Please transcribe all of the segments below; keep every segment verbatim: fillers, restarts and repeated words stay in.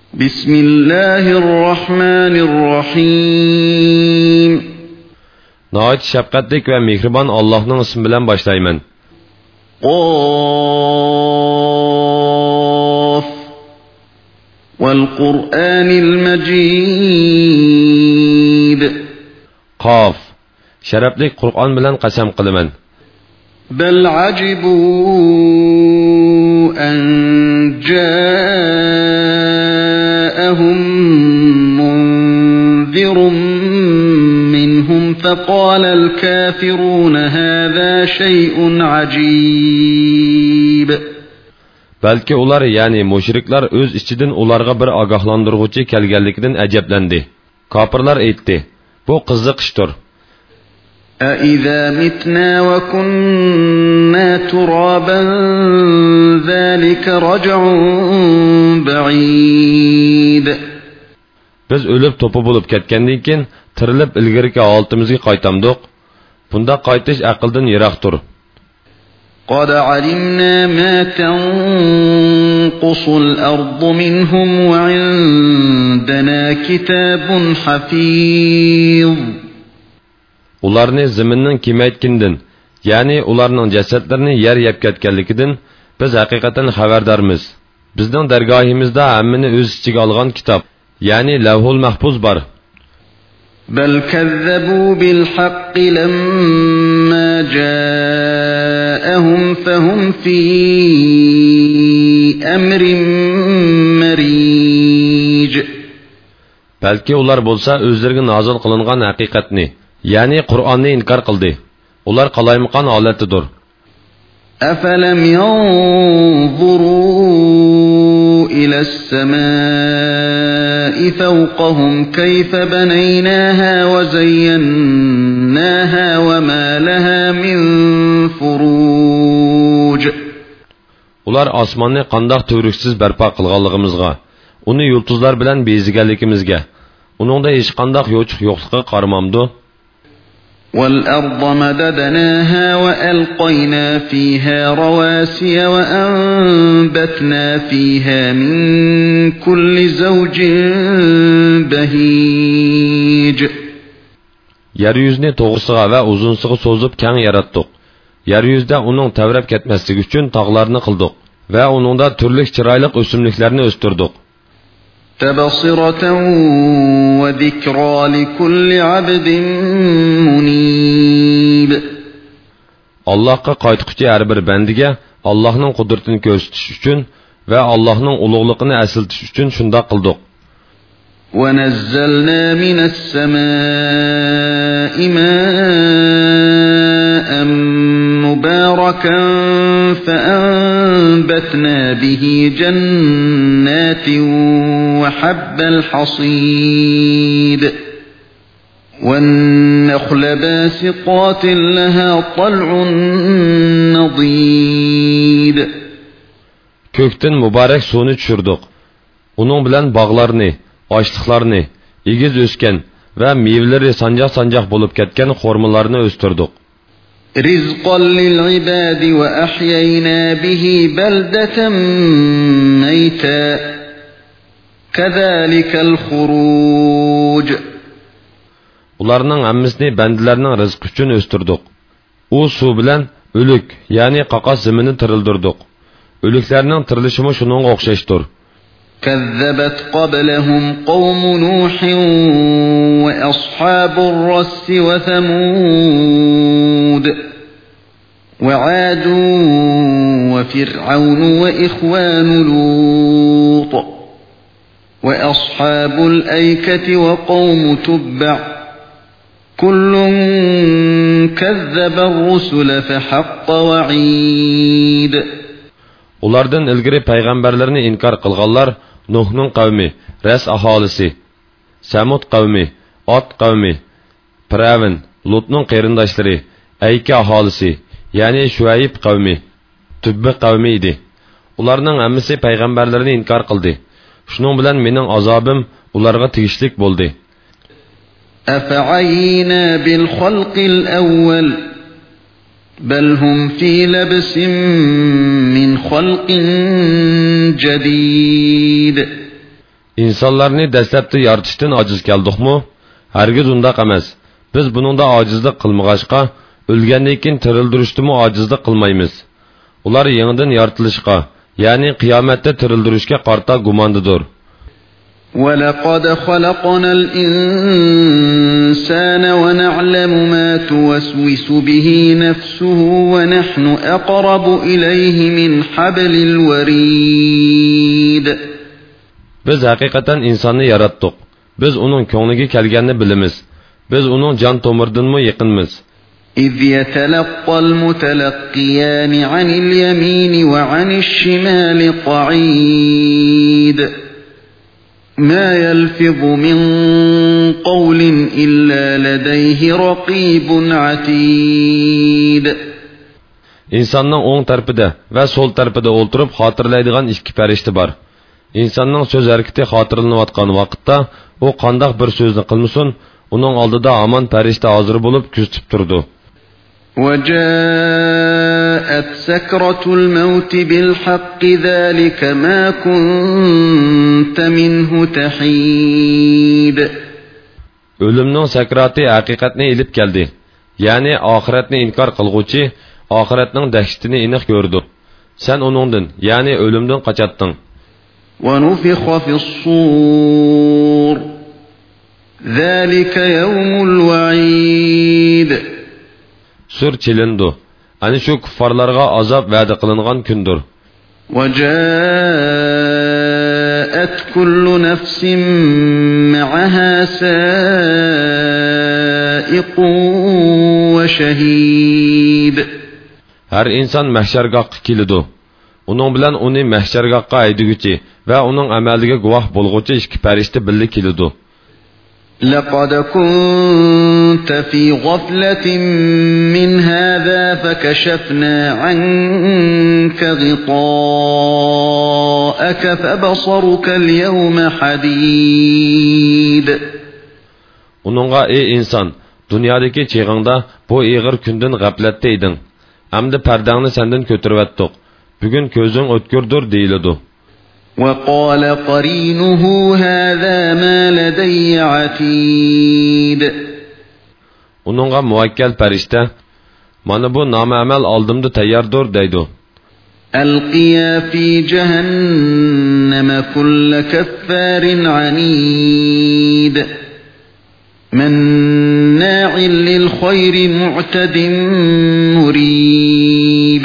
Bismillahirrahmanirrahim. Nəhayət şəfqətlik və mehriban Allah'ın ismi bilan başlayman. Qaf vel Qur'anil Majid. Qaf. Şərəflik Qur'an bilan qasam qilaman. Bel acibu an ja'ahum munzirun minhum faqala al-kafirun hadha shay'un ajib. Balki ular, ya'ni mushriklar o'z ichidan ularga bir ogohlantiruvchi kelganligidan ajablendi. Kafirlar aytdi: "Bu qiziq ishdir." أَإِذَا مِتْنَا وَكُنَّا تُرَابًا ذَلِكَ رَجْعٌ بَعِيدٌ. Biz ölüp topu bulup ketkendan keyin tirilib ilgirki holtimizga qaytamdiq. Bunda qaytish aqldan yiroqdir. قَدْ عَلِمْنَا مَا تَنقُصُ الْأَرْضُ مِنْهُمْ وَعِندَنَا كِتَابٌ حَفِيظٌ. Ularni zaminning kemaytkindan, ya'ni ularning jasadlarini yer yeb ketganligidan biz haqiqatan xabardormiz. Bizning dargohimizda hammani o'z ichiga olgan kitob, ya'ni Lavhul Mahfuz bor. Bal kazzabu bil haqqi lamma ja'ahum fahum fi amrin marij. Balki ular bo'lsa o'zlariga nozil qilingan haqiqatni, ya'ni Qur'onni inkor qildi. Ular qalaymaqon holatidir. Afalam yanzuru ila as-samaa'i fawqahum kayfa banaynaha wa zayyanaha wa ma laha min furuj. Ular osmonni qandoq to'riksiz barpo qilganligimizga, uni yulduzlar bilan beziganligimizga, uningda hech qanday yo'chiq yo'qligiga qaramamdi. وَالْأَرْضَ مَدَدْنَاهَا وَأَلْقَيْنَا فِيهَا رَوَاسِيَ وَأَنبَتْنَا فِيهَا مِنْ كُلِّ زَوْجٍ بَهِيجٍ. Yeryüzünü toğrısığa ve uzunsuğa sozup keng yarattık. Yeryüzde onun tevrep ketmeslik için tağlarını kıldık ve onunda türlük çıraylık ösümlüklerini östürdük. تَبَصِرَةً وَذِكْرَى لِكُلِّ عَبْدٍ مُنِيبٍ. Allah'a qaytqıcı her bir bendige Allah'ın kudretini gösteriş için ve Allah'ın uluğluğunu esiltiş için şunda kıldık. وَنَزَّلْنَا مِنَ السَّمَاءِ مَاءً مُبَارَكًا فَأَنبَتْنَا بِهِ جَنَّاتٍ وَحَبَّ الْحَصِيدِ وَالنَّخْلَ بَاسِقَاتٍ لَهَا طَلْعٌ نَضِيدٌ. Kökten mübarek suyunu düşürdük. Onun bilen bağlarını, açlıklarını, egiz ösken ve meyveleri sancak-sancak bulup ketken hormalarını östürdük. رِزْقًا لِلْعِبَادِ وَأَحْيَيْنَا بِهِ بَلْدَةً مَيْتًا كَذَلِكَ الْخُرُوجُ. Ularının hammisini bendilerinin rızkı için östürdük. O su bilen ölük, yani qakas zemini tırıldırdık. Ölüklerinin tırılışımı şunun okşaştır. كَذَّبَتْ قَبْلَهُمْ قَوْمُ نُوحٍ وَأَصْحَابُ الرَّسِّ وَثَمُودَ وَعَادٌ وَفِرْعَوْنُ وَإِخْوَانُ لُوطٍ وَأَصْحَابُ الْأَيْكَةِ وَقَوْمُ تُبَّعٍ كُلٌّ كَذَّبَ الرُّسُلَ فَحَقَّ وَعِيدٍ. Ulardan ilgiri peygamberlerini inkar kılganlar Nuh'nun kavmi, Res ahalisi, Samud kavmi, Ad kavmi, Firavun, Lut'nun qeyrindaşları, Eyke ahalisi, yani Şuayb kavmi, Tübbe kavmi idi. Ularning hammasi peygamberlerini inkar kıldı. Şunun bilen mening azabım ularga tegishlik bo'ldi. أَفَعَيِّنَا بِالْخَلْقِ الْأَوَّلِ بل هم في لبس من خلق جديد. İnsanlarni dastlabda yaratishdan ojiz keldikmi? Hargiz undaq emas. Biz buningda ojizlik qilmag'achqa, o'lgandan keyin tirildirishdimi ojizlik qilmaymiz. Ular yangidan yaratilishga, ya'ni qiyomatda tirildirishga qarta gumondidir. وَلَقَدْ خَلَقْنَا الْإِنسَانَ وَنَعْلَمُ مَا تُوَسْوِسُ بِهِ نَفْسُهُ وَنَحْنُ أَقْرَبُ إِلَيْهِ مِنْ حَبْلِ الْوَرِيدِ. Biz haqiqatan insonni yaratdik. Biz uning ko'ngliga kelganini bilamiz. Biz uning jon tomirdanmi yaqinmiz. إِذْ يَتَلَقَّى الْمُتَلَقِّيَانِ عَنِ الْيَمِينِ وَعَنِ الشِّمَالِ قَعِيدٌ مَا يَلْفِظُ مِنْ قَوْلٍ إِلَّا لَدَيْهِ رَقِيبٌ عَتِيدٌ. İnsanның o'ng tarafida va so'l tarafida o'ltirib xotirlaydigan ikki farishta bor. İnsanның so'z harakati xotirlanayotgan vaqtda u qandoq bir so'zni qilmasin, uning oldida aman farishta hozir bo'lib kuzatib turdi. وَجَاءَتْ سَكْرَةُ الْمَوْتِ بِالْحَقِّ ذَلِكَ مَا كُنْتَ مِنْهُ تَحِيدٌ. Ölümning sakrati haqiqatni ilib keldi. Ya'ni oxiratni inkor qilguvchi oxiratning dahshatini aniq ko'rdi. Sen uningdan, ya'ni o'limdan qochatding. وَنُفِخَ فِي الصُّورِ ذَلِكَ يَوْمُ الْوَعِيدِ. Sur çilindi. Ani şu kuffarlarga azap va'da qilingan kundir. وَجَاءَتْ كُلُّ نَفْسٍ مَعَهَا سَائِقٌ وَشَهِيدٌ. Her insan mahşergahga kelidi. Onun bilan uni mahşergahga haydiguchi va uning amaliga guvoh bo'lguvchi ikki farishta birga kelidi. لَقَدْ كُنْتَ فِي غَفْلَةٍ مِّنْ هَذَا فَكَشَفْنَا عَنْكَ غِطَاءَكَ فَبَصَرُكَ الْيَوْمَ حَدِيدٌ. Onunğa ey insan, dünyadaki çığında bu ağır kündün gaflatda edin. Hamda pardağını senden kötürüvettik. Bugün gözün ötkürdür deyildi. وَقَالَ قَرِينُهُ هَذَا مَا لَدَيَّ عَتِيدٌ. Onunğa muvakkal farishta, mana bu namamel aldımda tayyordir deydi. أَلْقِيَا فِي جَهَنَّمَ كُلَّ كَفَّارٍ عَنِيدٍ مَنَّاعٍ لِلْخَيْرِ مُعْتَدٍ مُرِيبٍ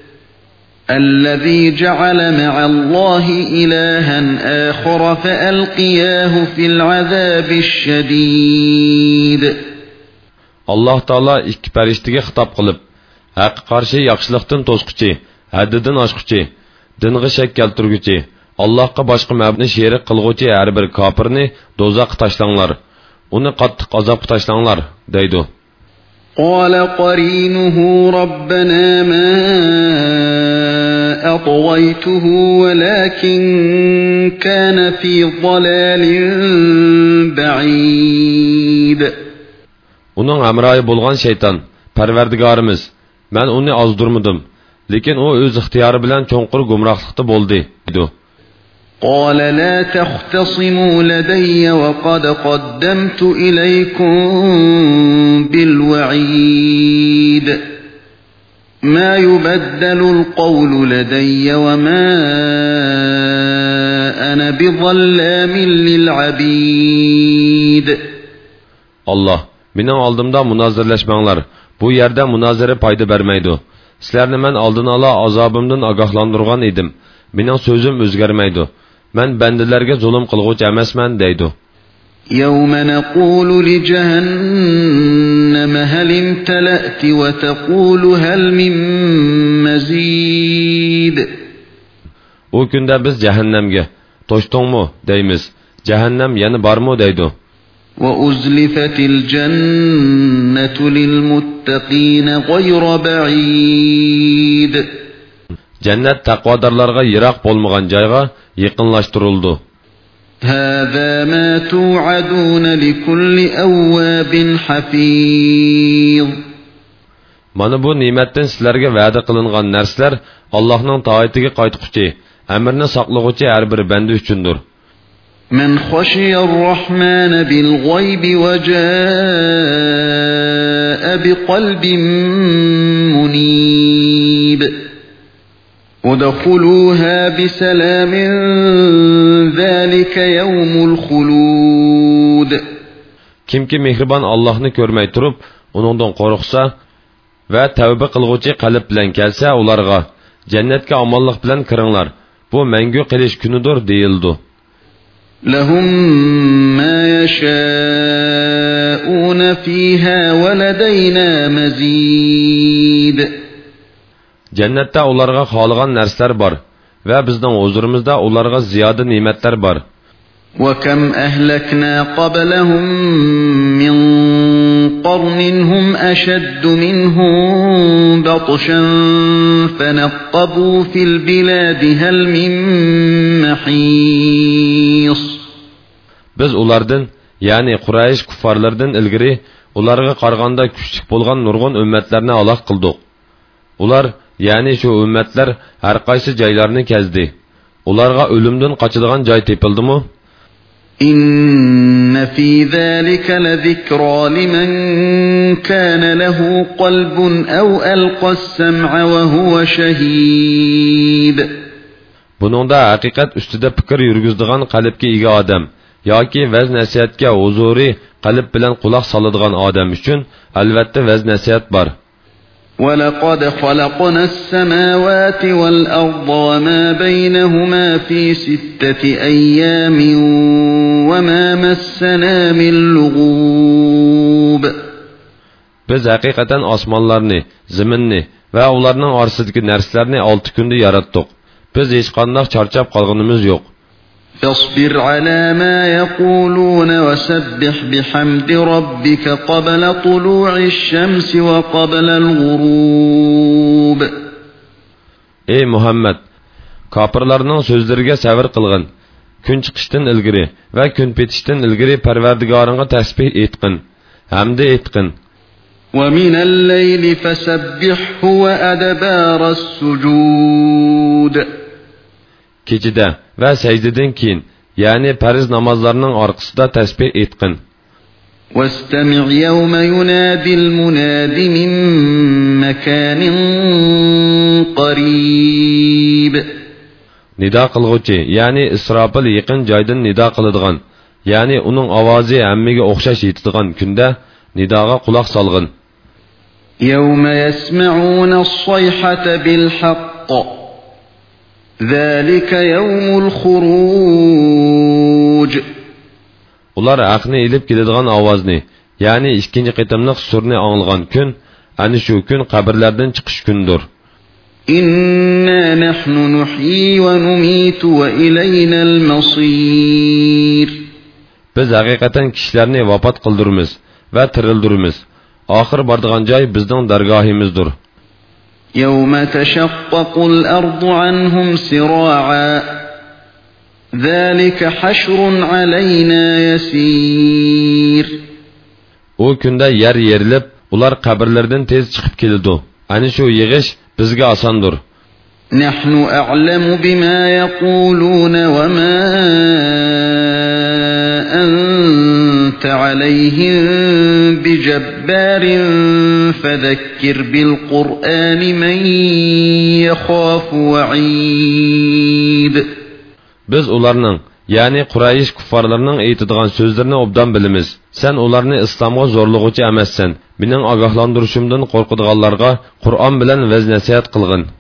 الذي جعل مع الله إلها آخر فألقياه في العذاب الشديد. Allah Taala ikki farishtaga xitob qilib, haq qarshi yaxshilikdan to'squchi, haddidan oshquchi, dinga shak keltirguchi, Allohga boshqa ma'budni sherik qilguvchi har bir kofirni do'zaxga tashlanglar. Uni qattiq azobga tashlanglar, deydi. قال قرينه ربنا ما أطويته ولكن كان في ضلال بعيد. Onun amrayı bolğan şeytan, Parvardigarimiz, men uni azdurmadım, lekin o öz ixtiyori bilan cho'nqur gumrohlikda bo'ldi, dedi. قال لا تختصموا لدي وقد قدمت إليكم بالوعيد ما يبدل القول لدي وما أنا بظلام للعبيد. Allah, mening oldimda munozirlashmanglar. Bu yerda munozara foyda bermaydi. Sizlarni men oldin ola azobimdan ogohlantirgan edim. Mening so'zim o'zgarmaydi. Men bandalarga zulm qilguvchi emasman, deydi. يوم نقول لجهنم هل امتلأت وتقول هل من مزيد. O kunda biz cehennemge, toştungmu deymiz. Cehennem yani barmu deydi. وَأُزْلِفَتِ الْجَنَّةُ لِلْمُتَّقِينَ غَيْرَ بَعِيدٍ. Cennet takvadarlarga yirak bolmagan joyga yaqinlashtirildi. هَذَا مَا تُوعَدُونَ لِكُلِّ أَوَّابٍ حَفِيظٍ. Mana bu nimetten sizlarga va'da qilingan narsalar Allohning toatiga qaytquchi, amrni saqlag'uvchi har bir banda uchundir. من خشي الرحمن بالغيب وجاء بقلب منيب ادخلوها بسلام ذلك يوم الخلود. Kimki mehriban Allah'ını görmey turup, onundan qorqsa ve tövbe qılğuchi qalb bilan kelsa ularga cennetke amallık bilan kiringlar. Bu mengü qilish kunidir deyildi. لهم ما يشاءون فيها ولدينا مزيد. Cennette ularga xalığan narsalar bar ve bizden huzurimizda ularga ziyoda nimetler bar. وكم أهلكنا قبلهم من قرن هم أشد منهم بطشا فنقبوا في البلاد هل من محيص. Biz ulardan yani Quraysh kuffarlardan ilgiri ularga qaraganda küçük bolgan nurgun ümmetlerine alaq qıldık. Ular yani şu ümmetler her qaysı joylarni kezdi. Ularga ölümden qaçıdigan joy tepildimi? إن في ذلك لذكرى لمن كان له قلب أو ألقى السمع وهو شهيد. Buningda haqiqat ustida fikr yurgizdigan qalbga ega odam yoki vaz nasihatga huzuri qalb bilan quloq soladigan odam uchun albatta vaz nasihat bor. ولقد خلقنا السماوات والأرض وما بينهما في ستة أيام وما مسنا من لغوب. Biz haqiqatan osmonlarni, zaminni va ularning orasidagi narsalarni olti kunda yaratdik. Biz hech qanday charchab qolganimiz yo'q. فاصبر على ما يقولون وسبح بحمد ربك قبل طلوع الشمس وقبل الغروب. Ey Muhammed, kafirlarning so'zlariga sabr qilgin. Kun chiqishdan ilgari va kun petishdan ilgari Parvardigoringga tasbih etqin, hamda etqin. ومن الليل فسبحه وأدبار السجود. Kechida va sajdadan keyin, ya'ni farz namozlarning orqasida tasbih etqin. واستمع يوم ينادي المناد من مكان قريب. Nida qilg'uchi, ya'ni Isrofil yaqin joydan nido qiladigan, ya'ni uning ovozi hammaga o'xshash yetadigan kunda nidoga quloq solg'in. يوم يسمعون الصيحة بالحق ذلك يوم الخروج. Ular haqni ilib keladigan ovozni, ya'ni ikkinchi qitimliq surni anglagan kun, ana shu kun qabrlardan chiqish kundir. إنا نحن نحيي ونميت وإلينا المصير. Biz haqiqatan kishilarni vafot qildiramiz va tirildiramiz. Oxir boradigan joy bizning dargohimizdir. يوم تشقق الأرض عنهم سراعا ذلك حشر علينا يسير. O kunda yer yerilib, ular qabrlardan tez chiqib keladi. Ani shu yig'ish bizga osondir. نحن أعلم بما يقولون وما أنت عليهم بجبار فذكر بالقرآن من يخاف وعيد. Biz ularning, yani Quraysh kuffarlarning aytadigan so'zlarini obdan bilamiz. Sen ularni islomga zo'rlig'uchi emassan. Mening ogohlantirishimdan qo'rqadiganlarga Qur'on bilan vaz nasihat qilgin.